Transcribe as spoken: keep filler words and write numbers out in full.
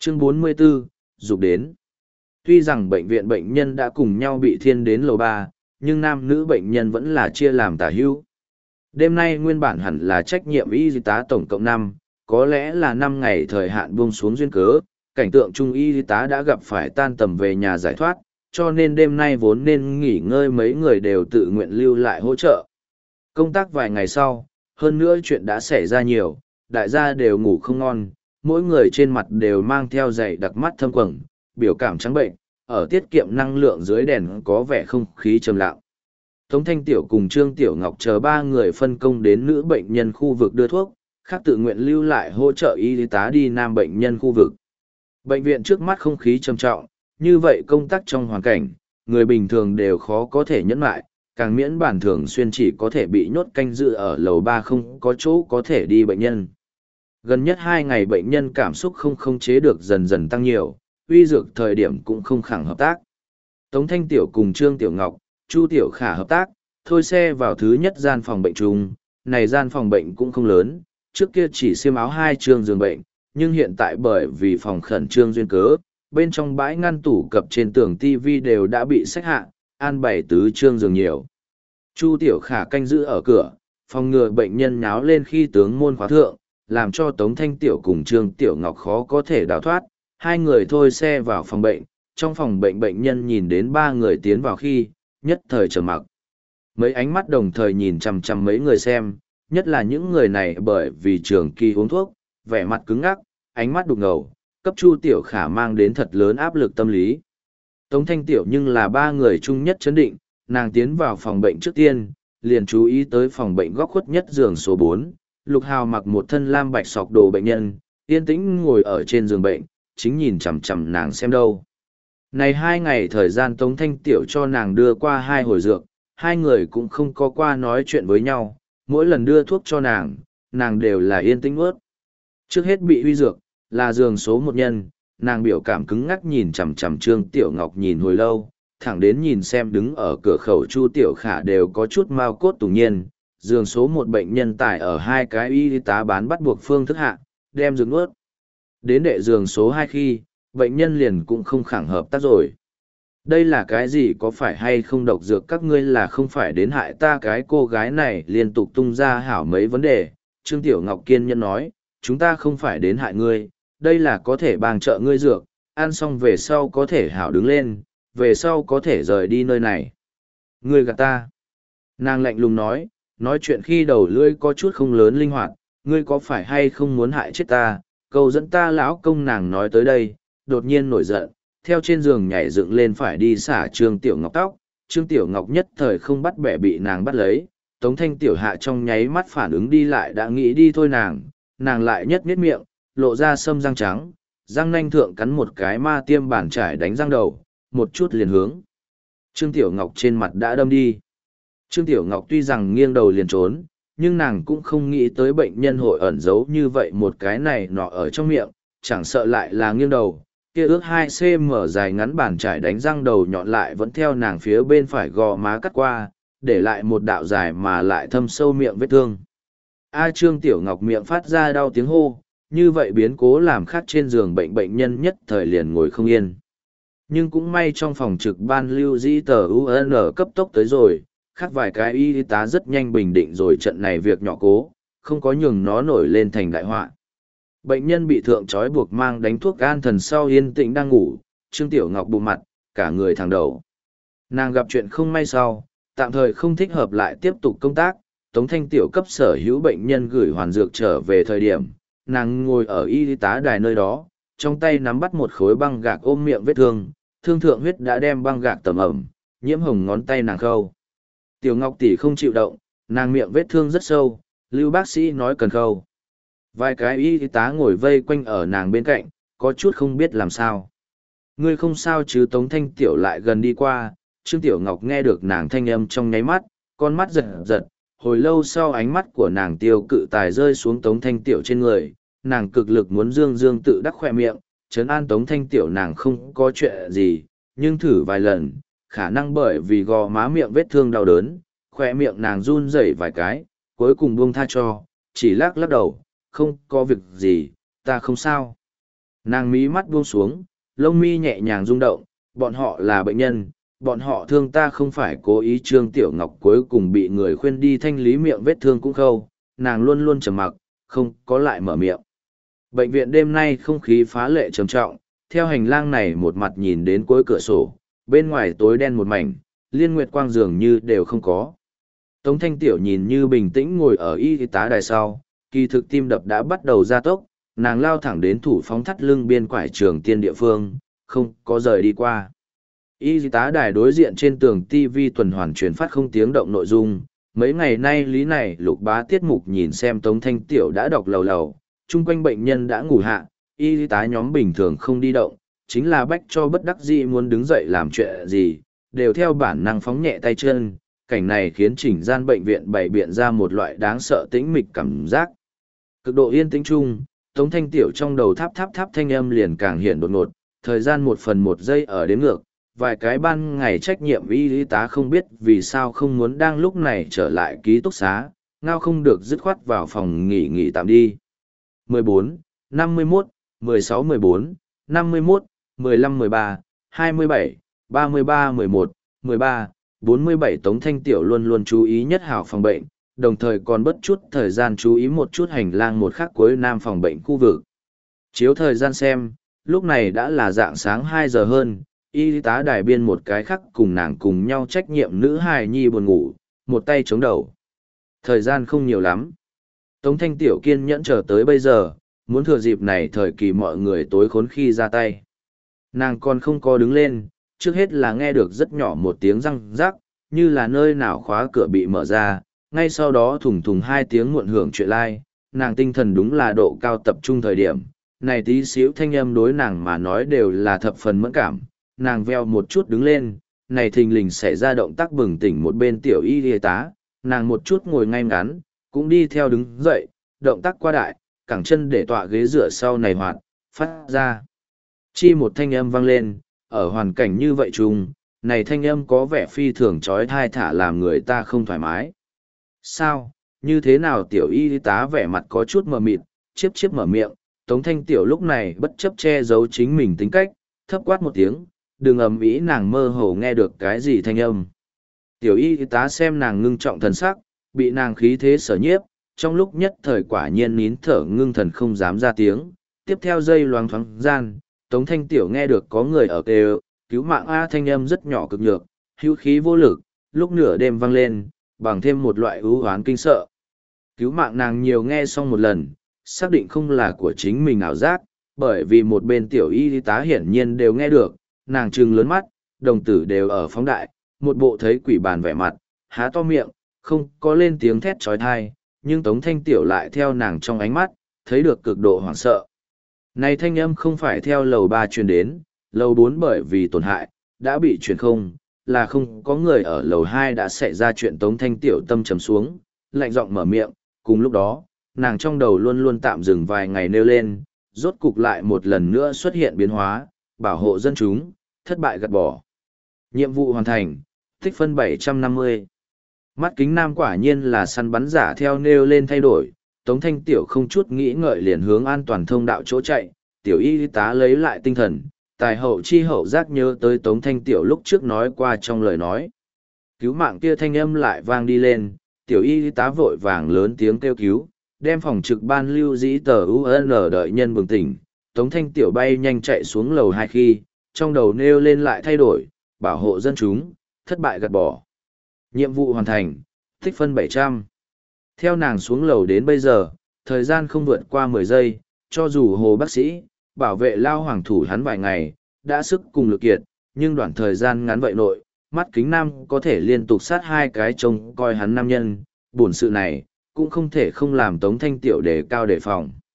Chương bốn mươi 44, dục đến. Tuy rằng bệnh viện bệnh nhân đã cùng nhau bị thiên đến lầu ba, nhưng nam nữ bệnh nhân vẫn là chia làm tả hữu. Đêm nay nguyên bản hẳn là trách nhiệm y tá tổng cộng năm, có lẽ là năm ngày thời hạn buông xuống duyên cớ, cảnh tượng trung y tá đã gặp phải tan tầm về nhà giải thoát, cho nên đêm nay vốn nên nghỉ ngơi mấy người đều tự nguyện lưu lại hỗ trợ. Công tác vài ngày sau, hơn nữa chuyện đã xảy ra nhiều, đại gia đều ngủ không ngon, mỗi người trên mặt đều mang theo giày đặc mắt thâm quầng, biểu cảm trắng bệnh, ở tiết kiệm năng lượng dưới đèn có vẻ không khí trầm lặng. Tống Thanh Tiểu cùng Trương Tiểu Ngọc chờ ba người phân công đến nữ bệnh nhân khu vực đưa thuốc, khác tự nguyện lưu lại hỗ trợ y tá đi nam bệnh nhân khu vực. Bệnh viện trước mắt không khí trầm trọng, như vậy công tác trong hoàn cảnh, người bình thường đều khó có thể nhẫn lại, càng miễn bản thường xuyên chỉ có thể bị nhốt canh giữ ở lầu ba không có chỗ có thể đi bệnh nhân. Gần nhất hai ngày bệnh nhân cảm xúc không khống chế được dần dần tăng nhiều, uy dược thời điểm cũng không khẳng hợp tác. Tống Thanh Tiểu cùng Trương Tiểu Ngọc, Chu Tiểu Khả hợp tác, thôi xe vào thứ nhất gian phòng bệnh chung, này gian phòng bệnh cũng không lớn, trước kia chỉ xiêm áo hai trường giường bệnh, nhưng hiện tại bởi vì phòng khẩn trương duyên cớ, bên trong bãi ngăn tủ cập trên tường tivi đều đã bị xách hạ, an bày tứ trương giường nhiều. Chu Tiểu Khả canh giữ ở cửa, phòng ngừa bệnh nhân nháo lên khi tướng môn khóa thượng, làm cho Tống Thanh Tiểu cùng Trương Tiểu Ngọc khó có thể đào thoát, hai người thôi xe vào phòng bệnh, trong phòng bệnh bệnh nhân nhìn đến ba người tiến vào khi, nhất thời trầm mặc. Mấy ánh mắt đồng thời nhìn chằm chằm mấy người xem, nhất là những người này bởi vì trường kỳ uống thuốc, vẻ mặt cứng ngắc, ánh mắt đục ngầu, cấp Chu Tiểu Khả mang đến thật lớn áp lực tâm lý. Tống Thanh Tiểu nhưng là ba người chung nhất chấn định, nàng tiến vào phòng bệnh trước tiên, liền chú ý tới phòng bệnh góc khuất nhất giường số bốn, Lục Hào mặc một thân lam bạch sọc đồ bệnh nhân, yên tĩnh ngồi ở trên giường bệnh, chính nhìn chằm chằm nàng xem đâu. Này hai ngày thời gian Tống Thanh Tiểu cho nàng đưa qua hai hồi dược, hai người cũng không có qua nói chuyện với nhau, mỗi lần đưa thuốc cho nàng, nàng đều là yên tĩnh ướt. Trước hết bị huy dược, là giường số một nhân, nàng biểu cảm cứng ngắc nhìn chằm chằm Trương Tiểu Ngọc nhìn hồi lâu, thẳng đến nhìn xem đứng ở cửa khẩu Chu Tiểu Khả đều có chút mau cốt tủng nhiên, giường số một bệnh nhân tải ở hai cái y tá bán bắt buộc phương thức hạ, đem dược nuốt. Đến đệ giường số hai khi, bệnh nhân liền cũng không khẳng hợp tác rồi. Đây là cái gì, có phải hay không độc dược, các ngươi là không phải đến hại ta? Cái cô gái này liên tục tung ra hảo mấy vấn đề. Trương Tiểu Ngọc kiên nhẫn nói, chúng ta không phải đến hại ngươi, đây là có thể bang trợ ngươi dược, ăn xong về sau có thể hảo đứng lên, về sau có thể rời đi nơi này. Ngươi gạt ta. Nàng lạnh lùng nói, nói chuyện khi đầu lưỡi có chút không lớn linh hoạt, ngươi có phải hay không muốn hại chết ta? Cầu dẫn ta lão công. Nàng nói tới đây, đột nhiên nổi giận, theo trên giường nhảy dựng lên phải đi xả Trương Tiểu Ngọc tóc. Trương Tiểu Ngọc nhất thời không bắt bẻ bị nàng bắt lấy, Tống Thanh Tiểu hạ trong nháy mắt phản ứng đi lại đã nghĩ đi thôi nàng, nàng lại nhất miết miệng, lộ ra sâm răng trắng, răng nanh thượng cắn một cái ma tiêm bản trải đánh răng đầu, một chút liền hướng. Trương Tiểu Ngọc trên mặt đã đâm đi. Trương Tiểu Ngọc tuy rằng nghiêng đầu liền trốn, nhưng nàng cũng không nghĩ tới bệnh nhân hội ẩn giấu như vậy một cái này nọ ở trong miệng, chẳng sợ lại là nghiêng đầu, kia ước hai xăng ti mét dài ngắn bàn trải đánh răng đầu nhọn lại vẫn theo nàng phía bên phải gò má cắt qua, để lại một đạo dài mà lại thâm sâu miệng vết thương. A Trương Tiểu Ngọc miệng phát ra đau tiếng hô, như vậy biến cố làm khác trên giường bệnh bệnh nhân nhất thời liền ngồi không yên. Nhưng cũng may trong phòng trực ban lưu dĩ tờ u en cấp tốc tới rồi, khác vài cái y tá rất nhanh bình định rồi trận này việc nhỏ cố, không có nhường nó nổi lên thành đại họa. Bệnh nhân bị thượng trói buộc mang đánh thuốc an thần sau yên tĩnh đang ngủ, Trương Tiểu Ngọc bụng mặt, cả người thẳng đầu. Nàng gặp chuyện không may sau, tạm thời không thích hợp lại tiếp tục công tác, Tống Thanh Tiểu cấp sở hữu bệnh nhân gửi hoàn dược trở về thời điểm, nàng ngồi ở y tá đài nơi đó, trong tay nắm bắt một khối băng gạc ôm miệng vết thương, thương thượng huyết đã đem băng gạc tẩm ẩm, nhiễm hồng ngón tay nàng khâu. Tiểu Ngọc tỷ không chịu động, nàng miệng vết thương rất sâu, lưu bác sĩ nói cần khâu. Vài cái y tá ngồi vây quanh ở nàng bên cạnh, có chút không biết làm sao. Ngươi không sao chứ? Tống Thanh Tiểu lại gần đi qua, Trương Tiểu Ngọc nghe được nàng thanh âm trong nháy mắt, con mắt giật giật, hồi lâu sau ánh mắt của nàng tiêu cự tài rơi xuống Tống Thanh Tiểu trên người, nàng cực lực muốn dương dương tự đắc khỏe miệng, trấn an Tống Thanh Tiểu nàng không có chuyện gì, nhưng thử vài lần, khả năng bởi vì gò má miệng vết thương đau đớn, khỏe miệng nàng run rẩy vài cái, cuối cùng buông tha cho, chỉ lắc lắc đầu, không có việc gì, ta không sao. Nàng mí mắt buông xuống, lông mi nhẹ nhàng rung động, bọn họ là bệnh nhân, bọn họ thương ta không phải cố ý. Trương Tiểu Ngọc cuối cùng bị người khuyên đi thanh lý miệng vết thương cũng khâu, nàng luôn luôn trầm mặc, không có lại mở miệng. Bệnh viện đêm nay không khí phá lệ trầm trọng, theo hành lang này một mặt nhìn đến cuối cửa sổ, bên ngoài tối đen một mảnh, liên nguyệt quang dường như đều không có. Tống Thanh Tiểu nhìn như bình tĩnh ngồi ở y tá đài sau, kỳ thực tim đập đã bắt đầu gia tốc, nàng lao thẳng đến thủ phóng thắt lưng biên quải trường tiên địa phương, không có rời đi qua. Y tá đài đối diện trên tường ti vi tuần hoàn truyền phát không tiếng động nội dung, mấy ngày nay lý này lục bá tiết mục nhìn xem Tống Thanh Tiểu đã đọc lầu lầu, chung quanh bệnh nhân đã ngủ hạ, y tá nhóm bình thường không đi động, chính là bách cho bất đắc dĩ muốn đứng dậy làm chuyện gì, đều theo bản năng phóng nhẹ tay chân. Cảnh này khiến chỉnh gian bệnh viện bày biện ra một loại đáng sợ tĩnh mịch cảm giác. Cực độ yên tĩnh chung, Tống Thanh Tiểu trong đầu tháp tháp tháp thanh âm liền càng hiện đột ngột, thời gian một phần một giây ở đếm ngược, vài cái ban ngày trách nhiệm y tá không biết vì sao không muốn đang lúc này trở lại ký túc xá, ngao không được dứt khoát vào phòng nghỉ nghỉ tạm đi. mười bốn, năm mươi mốt, mười sáu mười bốn, năm mươi mốt, mười lăm mười ba, hai mươi bảy, ba mươi ba mười một, mười ba, bốn mươi bảy. Tống Thanh Tiểu luôn luôn chú ý nhất hào phòng bệnh, đồng thời còn bất chút thời gian chú ý một chút hành lang một khắc cuối nam phòng bệnh khu vực. Chiếu thời gian xem, lúc này đã là dạng sáng hai giờ hơn, y tá đài biên một cái khắc cùng nàng cùng nhau trách nhiệm nữ hài nhi buồn ngủ, một tay chống đầu. Thời gian không nhiều lắm. Tống Thanh Tiểu kiên nhẫn chờ tới bây giờ, muốn thừa dịp này thời kỳ mọi người tối khốn khi ra tay. Nàng còn không có đứng lên, trước hết là nghe được rất nhỏ một tiếng răng rắc, như là nơi nào khóa cửa bị mở ra, ngay sau đó thùng thùng hai tiếng muộn hưởng chuyện lai, nàng tinh thần đúng là độ cao tập trung thời điểm, này tí xíu thanh âm đối nàng mà nói đều là thập phần mẫn cảm, nàng veo một chút đứng lên, này thình lình xảy ra động tác bừng tỉnh một bên tiểu y y tá, nàng một chút ngồi ngay ngắn, cũng đi theo đứng dậy, động tác qua đại, cẳng chân để tọa ghế dựa sau này hoạt, phát ra. Chi một thanh âm vang lên, ở hoàn cảnh như vậy chung, này thanh âm có vẻ phi thường trói thai thả làm người ta không thoải mái. Sao, như thế nào tiểu y tá vẻ mặt có chút mờ mịt, chiếp chiếp mở miệng, Tống Thanh Tiểu lúc này bất chấp che giấu chính mình tính cách, thấp quát một tiếng, đừng ầm ĩ. Nàng mơ hồ nghe được cái gì thanh âm. Tiểu y tá xem nàng ngưng trọng thần sắc, bị nàng khí thế sở nhiếp, trong lúc nhất thời quả nhiên nín thở ngưng thần không dám ra tiếng, tiếp theo dây loáng thoáng gian, Tống Thanh Tiểu nghe được có người ở kêu, cứu mạng A. Thanh âm rất nhỏ cực nhược, hữu khí vô lực, lúc nửa đêm vang lên, bằng thêm một loại ưu hoán kinh sợ. Cứu mạng nàng nhiều nghe xong một lần, xác định không là của chính mình ảo giác, bởi vì một bên tiểu y tá hiển nhiên đều nghe được, nàng trừng lớn mắt, đồng tử đều ở phóng đại, một bộ thấy quỷ bàn vẻ mặt, há to miệng, không có lên tiếng thét trói thai, nhưng Tống Thanh Tiểu lại theo nàng trong ánh mắt, thấy được cực độ hoảng sợ. Này thanh âm không phải theo lầu ba truyền đến, lầu bốn bởi vì tổn hại, đã bị truyền không, là không có người ở lầu hai đã xảy ra chuyện. Tống Thanh Tiểu tâm trầm xuống, lạnh giọng mở miệng, cùng lúc đó, nàng trong đầu luôn luôn tạm dừng vài ngày nêu lên, rốt cục lại một lần nữa xuất hiện biến hóa, bảo hộ dân chúng, thất bại gạt bỏ. Nhiệm vụ hoàn thành, tích phân bảy trăm năm mươi. Mắt kính nam quả nhiên là săn bắn giả theo nêu lên thay đổi, Tống Thanh Tiểu không chút nghĩ ngợi liền hướng an toàn thông đạo chỗ chạy, tiểu y tá lấy lại tinh thần, tài hậu chi hậu giác nhớ tới Tống Thanh Tiểu lúc trước nói qua trong lời nói. Cứu mạng kia thanh âm lại vang đi lên, tiểu y tá vội vàng lớn tiếng kêu cứu, đem phòng trực ban lưu dĩ tờ u en đợi nhân bừng tỉnh. Tống Thanh Tiểu bay nhanh chạy xuống lầu hai khi, trong đầu nêu lên lại thay đổi, bảo hộ dân chúng, thất bại gạt bỏ. Nhiệm vụ hoàn thành, tích phân bảy trăm. Theo nàng xuống lầu đến bây giờ, thời gian không vượt qua mười giây, cho dù hồ bác sĩ, bảo vệ lao hoàng thủ hắn vài ngày, đã sức cùng lực kiệt, nhưng đoạn thời gian ngắn vậy nội, mắt kính nam có thể liên tục sát hai cái trông coi hắn nam nhân, bổn sự này, cũng không thể không làm Tống Thanh Tiểu đề cao đề phòng.